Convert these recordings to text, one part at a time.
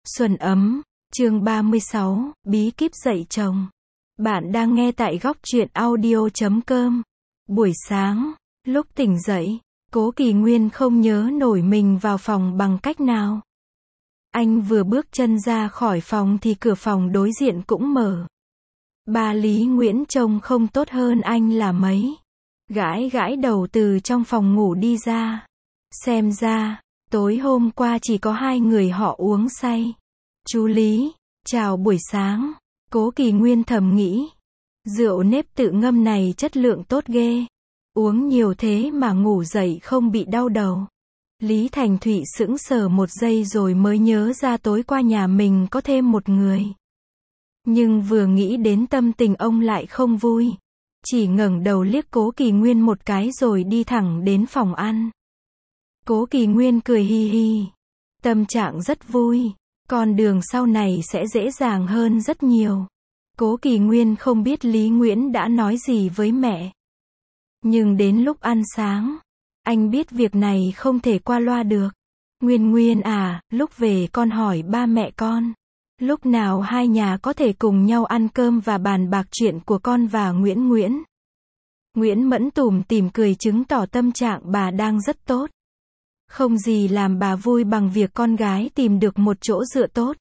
Xuân ấm, chương 36, bí kíp dạy chồng. Bạn đang nghe tại góc truyện audio.com. Buổi sáng, lúc tỉnh dậy, Cố Kỳ Nguyên không nhớ nổi mình vào phòng bằng cách nào. Anh vừa bước chân ra khỏi phòng thì cửa phòng đối diện cũng mở. Bà Lý Nguyễn trông không tốt hơn anh là mấy. Gãi gãi đầu từ trong phòng ngủ đi ra. Xem ra, tối hôm qua chỉ có hai người họ uống say. Chú Lý, chào buổi sáng. Cố Kỳ Nguyên thầm nghĩ. Rượu nếp tự ngâm này chất lượng tốt ghê. Uống nhiều thế mà ngủ dậy không bị đau đầu. Lý Thành Thụy sững sờ một giây rồi mới nhớ ra tối qua nhà mình có thêm một người. Nhưng vừa nghĩ đến tâm tình ông lại không vui. Chỉ ngẩng đầu liếc Cố Kỳ Nguyên một cái rồi đi thẳng đến phòng ăn. Cố Kỳ Nguyên cười hi hi. Tâm trạng rất vui. Con đường sau này sẽ dễ dàng hơn rất nhiều. Cố Kỳ Nguyên không biết Lý Nguyễn đã nói gì với mẹ. Nhưng đến lúc ăn sáng, anh biết việc này không thể qua loa được. Nguyên à, lúc về con hỏi ba mẹ con. Lúc nào hai nhà có thể cùng nhau ăn cơm và bàn bạc chuyện của con và Nguyễn. Nguyễn Mẫn tủm tỉm cười chứng tỏ tâm trạng bà đang rất tốt. Không gì làm bà vui bằng việc con gái tìm được một chỗ dựa tốt.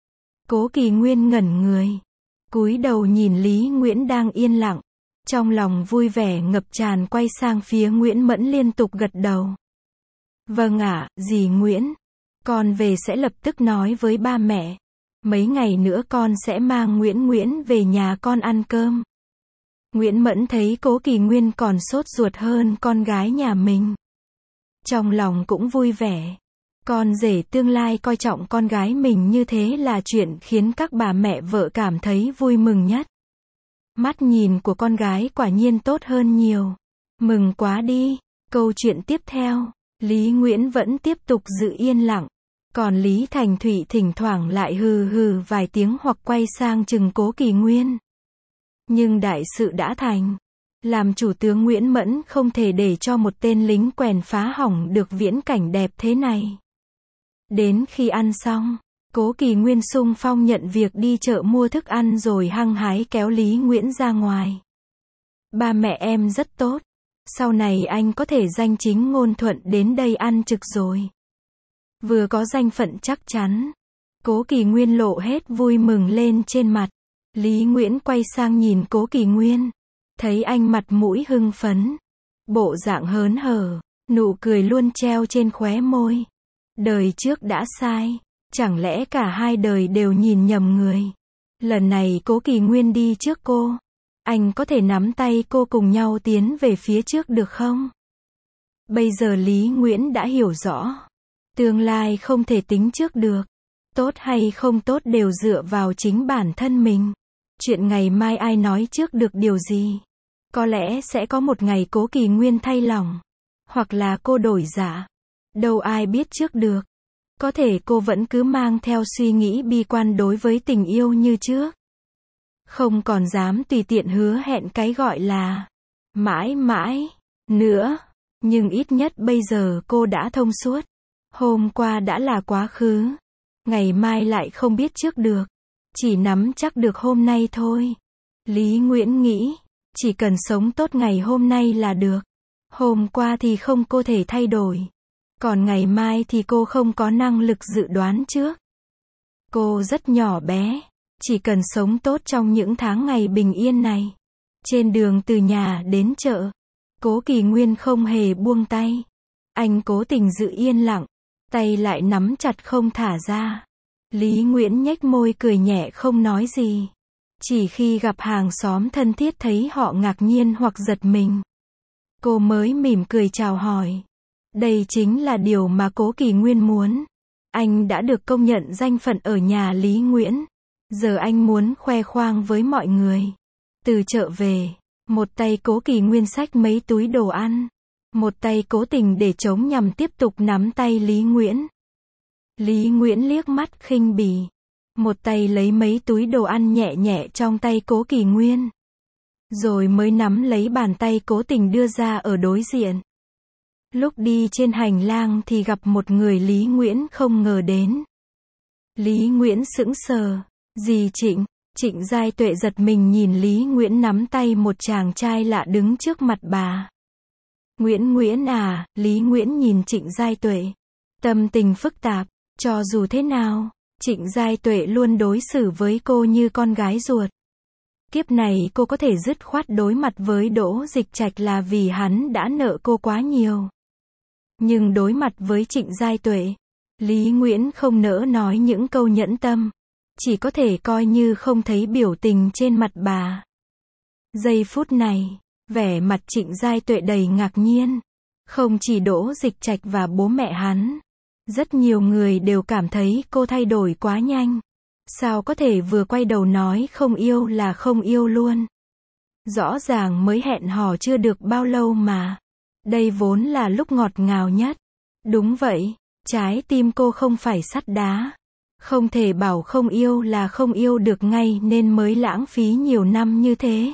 Cố Kỳ Nguyên ngẩn người. Cúi đầu nhìn Lý Nguyễn đang yên lặng. Trong lòng vui vẻ ngập tràn quay sang phía Nguyễn Mẫn liên tục gật đầu. Vâng ạ, dì Nguyễn. Con về sẽ lập tức nói với ba mẹ. Mấy ngày nữa con sẽ mang Nguyễn về nhà con ăn cơm. Nguyễn Mẫn thấy Cố Kỳ Nguyên còn sốt ruột hơn con gái nhà mình. Trong lòng cũng vui vẻ. Con rể tương lai coi trọng con gái mình như thế là chuyện khiến các bà mẹ vợ cảm thấy vui mừng nhất. Mắt nhìn của con gái quả nhiên tốt hơn nhiều. Mừng quá đi. Câu chuyện tiếp theo, Lý Nguyễn vẫn tiếp tục giữ yên lặng. Còn Lý Thành Thụy thỉnh thoảng lại hừ vài tiếng hoặc quay sang chừng Cố Kỳ Nguyên. Nhưng đại sự đã thành. Làm chủ tướng Nguyễn Mẫn không thể để cho một tên lính quèn phá hỏng được viễn cảnh đẹp thế này. Đến khi ăn xong, Cố Kỳ Nguyên xung phong nhận việc đi chợ mua thức ăn rồi hăng hái kéo Lý Nguyễn ra ngoài. Ba mẹ em rất tốt. Sau này anh có thể danh chính ngôn thuận đến đây ăn trực rồi. Vừa có danh phận chắc chắn. Cố Kỳ Nguyên lộ hết vui mừng lên trên mặt. Lý Nguyễn quay sang nhìn Cố Kỳ Nguyên. Thấy anh mặt mũi hưng phấn. Bộ dạng hớn hở. Nụ cười luôn treo trên khóe môi. Đời trước đã sai. Chẳng lẽ cả hai đời đều nhìn nhầm người. Lần này Cố Kỳ Nguyên đi trước cô. Anh có thể nắm tay cô cùng nhau tiến về phía trước được không? Bây giờ Lý Nguyễn đã hiểu rõ. Tương lai không thể tính trước được. Tốt hay không tốt đều dựa vào chính bản thân mình. Chuyện ngày mai ai nói trước được điều gì? Có lẽ sẽ có một ngày Cố Kỳ Nguyên thay lòng. Hoặc là cô đổi dạ. Đâu ai biết trước được. Có thể cô vẫn cứ mang theo suy nghĩ bi quan đối với tình yêu như trước. Không còn dám tùy tiện hứa hẹn cái gọi là mãi mãi nữa. Nhưng ít nhất bây giờ cô đã thông suốt. Hôm qua đã là quá khứ. Ngày mai lại không biết trước được. Chỉ nắm chắc được hôm nay thôi. Lý Nguyễn nghĩ, chỉ cần sống tốt ngày hôm nay là được. Hôm qua thì không cô thể thay đổi. Còn ngày mai thì cô không có năng lực dự đoán trước. Cô rất nhỏ bé. Chỉ cần sống tốt trong những tháng ngày bình yên này. Trên đường từ nhà đến chợ, Cố Kỳ Nguyên không hề buông tay. Anh cố tình giữ yên lặng. Tay lại nắm chặt không thả ra. Lý Nguyễn nhếch môi cười nhẹ không nói gì. Chỉ khi gặp hàng xóm thân thiết thấy họ ngạc nhiên hoặc giật mình, cô mới mỉm cười chào hỏi. Đây chính là điều mà Cố Kỳ Nguyên muốn. Anh đã được công nhận danh phận ở nhà Lý Nguyễn. Giờ anh muốn khoe khoang với mọi người. Từ chợ về, một tay Cố Kỳ Nguyên xách mấy túi đồ ăn. Một tay cố tình để trống nhằm tiếp tục nắm tay Lý Nguyễn. Lý Nguyễn liếc mắt khinh bỉ. Một tay lấy mấy túi đồ ăn nhẹ nhẹ trong tay Cố Kỳ Nguyên. Rồi mới nắm lấy bàn tay cố tình đưa ra ở đối diện. Lúc đi trên hành lang thì gặp một người Lý Nguyễn không ngờ đến. Lý Nguyễn sững sờ. Dì Trịnh. Trịnh Giai Tuệ giật mình nhìn Lý Nguyễn nắm tay một chàng trai lạ đứng trước mặt bà. Nguyễn à, Lý Nguyễn nhìn Trịnh Giai Tuệ. Tâm tình phức tạp, cho dù thế nào, Trịnh Giai Tuệ luôn đối xử với cô như con gái ruột. Kiếp này cô có thể dứt khoát đối mặt với Đỗ Dịch Trạch là vì hắn đã nợ cô quá nhiều. Nhưng đối mặt với Trịnh Giai Tuệ, Lý Nguyễn không nỡ nói những câu nhẫn tâm. Chỉ có thể coi như không thấy biểu tình trên mặt bà. Giây phút này, vẻ mặt Trịnh Giai Tuệ đầy ngạc nhiên. Không chỉ Đỗ Dịch Trạch và bố mẹ hắn. Rất nhiều người đều cảm thấy cô thay đổi quá nhanh. Sao có thể vừa quay đầu nói không yêu là không yêu luôn. Rõ ràng mới hẹn hò chưa được bao lâu mà. Đây vốn là lúc ngọt ngào nhất. Đúng vậy, trái tim cô không phải sắt đá. Không thể bảo không yêu là không yêu được ngay nên mới lãng phí nhiều năm như thế.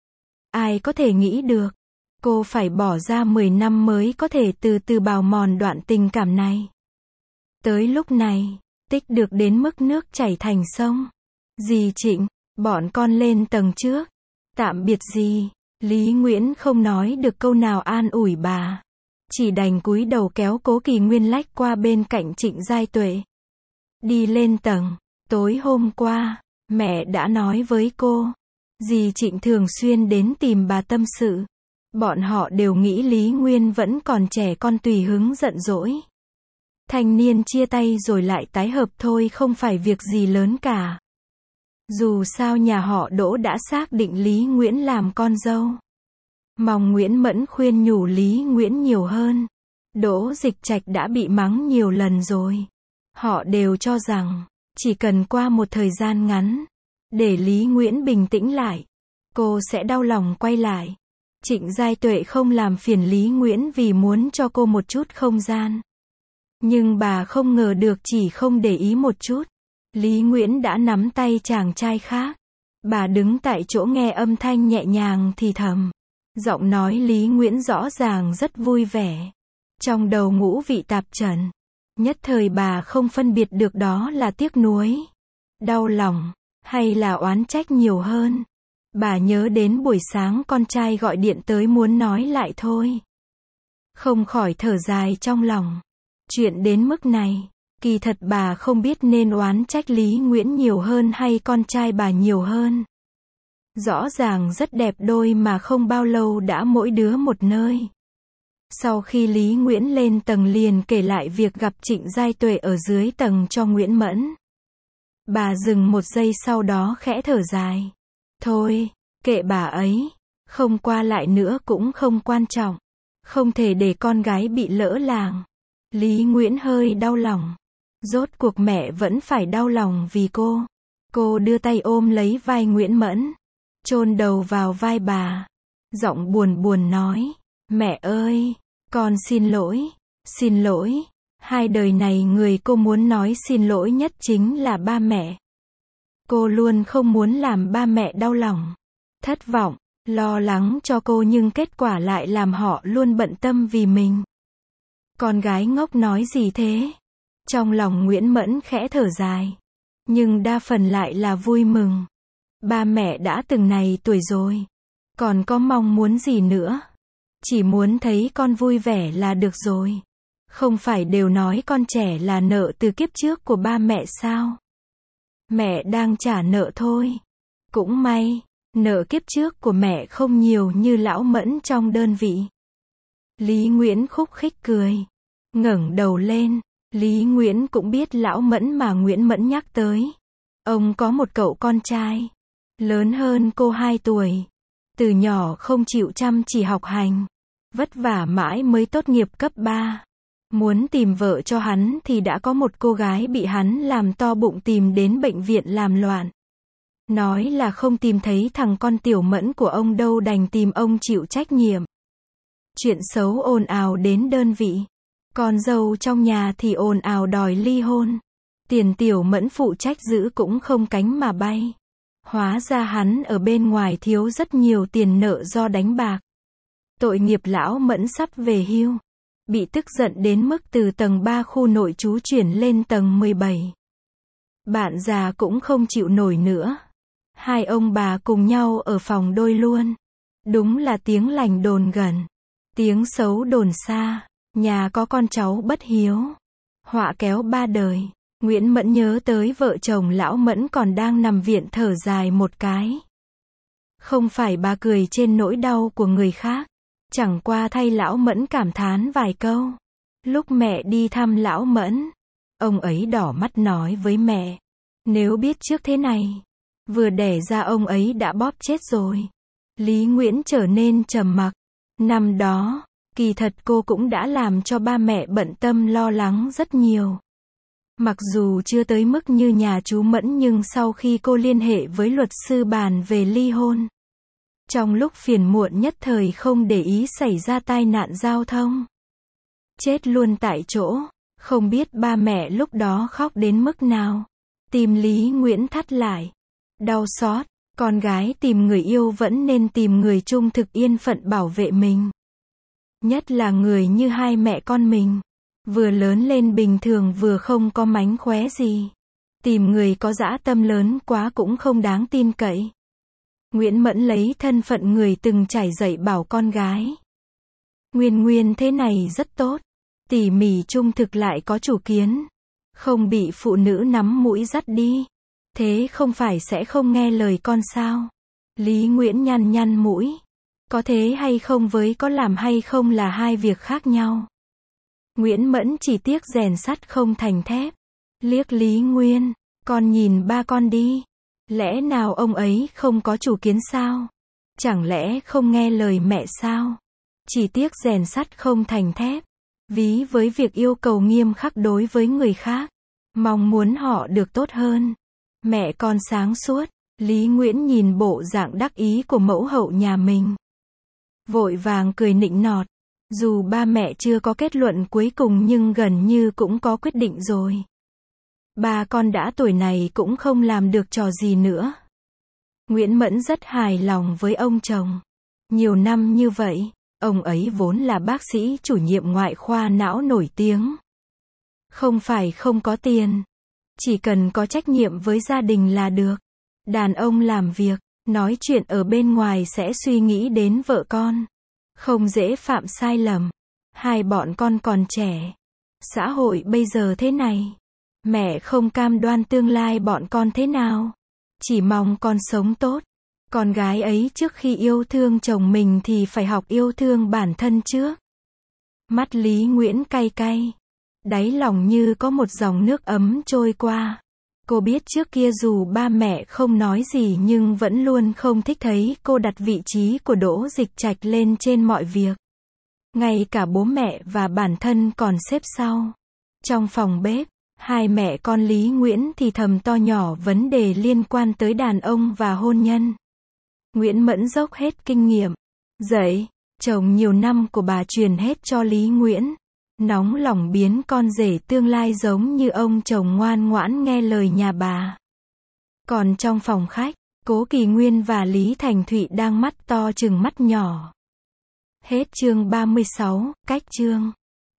Ai có thể nghĩ được, cô phải bỏ ra 10 năm mới có thể từ từ bào mòn đoạn tình cảm này. Tới lúc này, tích được đến mức nước chảy thành sông. Dì Trịnh, bọn con lên tầng trước. Tạm biệt dì. Lý Nguyễn không nói được câu nào an ủi bà. Chỉ đành cúi đầu kéo Cố Kỳ Nguyên lách qua bên cạnh Trịnh Giai Tuệ. Đi lên tầng. Tối hôm qua, mẹ đã nói với cô. Dì Trịnh thường xuyên đến tìm bà tâm sự. Bọn họ đều nghĩ Lý Nguyên vẫn còn trẻ con tùy hứng giận dỗi. Thanh niên chia tay rồi lại tái hợp thôi không phải việc gì lớn cả. Dù sao nhà họ Đỗ đã xác định Lý Nguyễn làm con dâu. Mong Nguyễn Mẫn khuyên nhủ Lý Nguyễn nhiều hơn. Đỗ Dịch Trạch đã bị mắng nhiều lần rồi. Họ đều cho rằng, chỉ cần qua một thời gian ngắn, để Lý Nguyễn bình tĩnh lại, cô sẽ đau lòng quay lại. Trịnh Giai Tuệ không làm phiền Lý Nguyễn vì muốn cho cô một chút không gian. Nhưng bà không ngờ được chỉ không để ý một chút. Lý Nguyễn đã nắm tay chàng trai khác. Bà đứng tại chỗ nghe âm thanh nhẹ nhàng thì thầm. Giọng nói Lý Nguyễn rõ ràng rất vui vẻ. Trong đầu ngũ vị tạp trần. Nhất thời bà không phân biệt được đó là tiếc nuối, đau lòng, hay là oán trách nhiều hơn. Bà nhớ đến buổi sáng con trai gọi điện tới muốn nói lại thôi. Không khỏi thở dài trong lòng. Chuyện đến mức này, kỳ thật bà không biết nên oán trách Lý Nguyễn nhiều hơn hay con trai bà nhiều hơn. Rõ ràng rất đẹp đôi mà không bao lâu đã mỗi đứa một nơi. Sau khi Lý Nguyễn lên tầng liền kể lại việc gặp Trịnh Giai Tuệ ở dưới tầng cho Nguyễn Mẫn. Bà dừng một giây sau đó khẽ thở dài. Thôi, kệ bà ấy, không qua lại nữa cũng không quan trọng. Không thể để con gái bị lỡ làng. Lý Nguyễn hơi đau lòng. Rốt cuộc mẹ vẫn phải đau lòng vì cô. Cô đưa tay ôm lấy vai Nguyễn Mẫn, chôn đầu vào vai bà. Giọng buồn buồn nói, mẹ ơi, con xin lỗi. Hai đời này người cô muốn nói xin lỗi nhất chính là ba mẹ. Cô luôn không muốn làm ba mẹ đau lòng, thất vọng, lo lắng cho cô nhưng kết quả lại làm họ luôn bận tâm vì mình. Con gái ngốc nói gì thế? Trong lòng Nguyễn Mẫn khẽ thở dài. Nhưng đa phần lại là vui mừng. Ba mẹ đã từng này tuổi rồi. Còn có mong muốn gì nữa? Chỉ muốn thấy con vui vẻ là được rồi. Không phải đều nói con trẻ là nợ từ kiếp trước của ba mẹ sao? Mẹ đang trả nợ thôi. Cũng may, nợ kiếp trước của mẹ không nhiều như lão Mẫn trong đơn vị. Lý Nguyễn khúc khích cười. Ngẩng đầu lên, Lý Nguyễn cũng biết lão Mẫn mà Nguyễn Mẫn nhắc tới. Ông có một cậu con trai, lớn hơn cô 2 tuổi. Từ nhỏ không chịu chăm chỉ học hành, vất vả mãi mới tốt nghiệp cấp 3. Muốn tìm vợ cho hắn thì đã có một cô gái bị hắn làm to bụng tìm đến bệnh viện làm loạn. Nói là không tìm thấy thằng con Tiểu Mẫn của ông đâu đành tìm ông chịu trách nhiệm. Chuyện xấu ồn ào đến đơn vị. Con dâu trong nhà thì ồn ào đòi ly hôn. Tiền Tiểu Mẫn phụ trách giữ cũng không cánh mà bay. Hóa ra hắn ở bên ngoài thiếu rất nhiều tiền nợ do đánh bạc. Tội nghiệp lão Mẫn sắp về hưu. Bị tức giận đến mức từ tầng 3 khu nội trú chuyển lên tầng 17. Bạn già cũng không chịu nổi nữa. Hai ông bà cùng nhau ở phòng đôi luôn. Đúng là tiếng lành đồn gần, tiếng xấu đồn xa. Nhà có con cháu bất hiếu, họa kéo ba đời. Nguyễn Mẫn nhớ tới vợ chồng lão Mẫn còn đang nằm viện thở dài một cái. Không phải bà cười trên nỗi đau của người khác, chẳng qua thay lão Mẫn cảm thán vài câu. Lúc mẹ đi thăm lão Mẫn, ông ấy đỏ mắt nói với mẹ, nếu biết trước thế này, vừa đẻ ra ông ấy đã bóp chết rồi. Lý Nguyễn trở nên trầm mặc. Năm đó, kỳ thật cô cũng đã làm cho ba mẹ bận tâm lo lắng rất nhiều. Mặc dù chưa tới mức như nhà chú Mẫn nhưng sau khi cô liên hệ với luật sư bàn về ly hôn, trong lúc phiền muộn nhất thời không để ý xảy ra tai nạn giao thông, chết luôn tại chỗ, không biết ba mẹ lúc đó khóc đến mức nào. Tim Lý Nguyễn thắt lại, đau xót, con gái tìm người yêu vẫn nên tìm người trung thực yên phận bảo vệ mình. Nhất là người như hai mẹ con mình, vừa lớn lên bình thường vừa không có mánh khóe gì. Tìm người có dã tâm lớn quá cũng không đáng tin cậy. Nguyễn Mẫn lấy thân phận người từng trải dạy bảo con gái. Nguyên thế này rất tốt, tỉ mỉ trung thực lại có chủ kiến, không bị phụ nữ nắm mũi dắt đi. Thế không phải sẽ không nghe lời con sao? Lý Nguyễn nhăn nhăn mũi. Có thế hay không với có làm hay không là hai việc khác nhau. Nguyễn Mẫn chỉ tiếc rèn sắt không thành thép. Liếc Lý Nguyên, con nhìn ba con đi. Lẽ nào ông ấy không có chủ kiến sao? Chẳng lẽ không nghe lời mẹ sao? Chỉ tiếc rèn sắt không thành thép. Ví với việc yêu cầu nghiêm khắc đối với người khác, mong muốn họ được tốt hơn. Mẹ con sáng suốt. Lý Nguyễn nhìn bộ dạng đắc ý của mẫu hậu nhà mình, vội vàng cười nịnh nọt. Dù ba mẹ chưa có kết luận cuối cùng nhưng gần như cũng có quyết định rồi. Ba con đã tuổi này cũng không làm được trò gì nữa. Nguyễn Mẫn rất hài lòng với ông chồng. Nhiều năm như vậy, ông ấy vốn là bác sĩ chủ nhiệm ngoại khoa não nổi tiếng. Không phải không có tiền, chỉ cần có trách nhiệm với gia đình là được. Đàn ông làm việc, nói chuyện ở bên ngoài sẽ suy nghĩ đến vợ con, không dễ phạm sai lầm. Hai bọn con còn trẻ, xã hội bây giờ thế này, mẹ không cam đoan tương lai bọn con thế nào, chỉ mong con sống tốt. Con gái ấy trước khi yêu thương chồng mình thì phải học yêu thương bản thân trước. Mắt Lý Nguyễn cay cay, đáy lòng như có một dòng nước ấm trôi qua. Cô biết trước kia dù ba mẹ không nói gì nhưng vẫn luôn không thích thấy cô đặt vị trí của Đỗ Dịch Trạch lên trên mọi việc. Ngay cả bố mẹ và bản thân còn xếp sau. Trong phòng bếp, hai mẹ con Lý Nguyễn thì thầm to nhỏ vấn đề liên quan tới đàn ông và hôn nhân. Nguyễn Mẫn dốc hết kinh nghiệm, dạy, chồng nhiều năm của bà truyền hết cho Lý Nguyễn. Nóng lòng biến con rể tương lai giống như ông chồng ngoan ngoãn nghe lời nhà bà. Còn trong phòng khách, Cố Kỳ Nguyên và Lý Thành Thụy đang mắt to chừng mắt nhỏ. Hết chương 36, cách chương.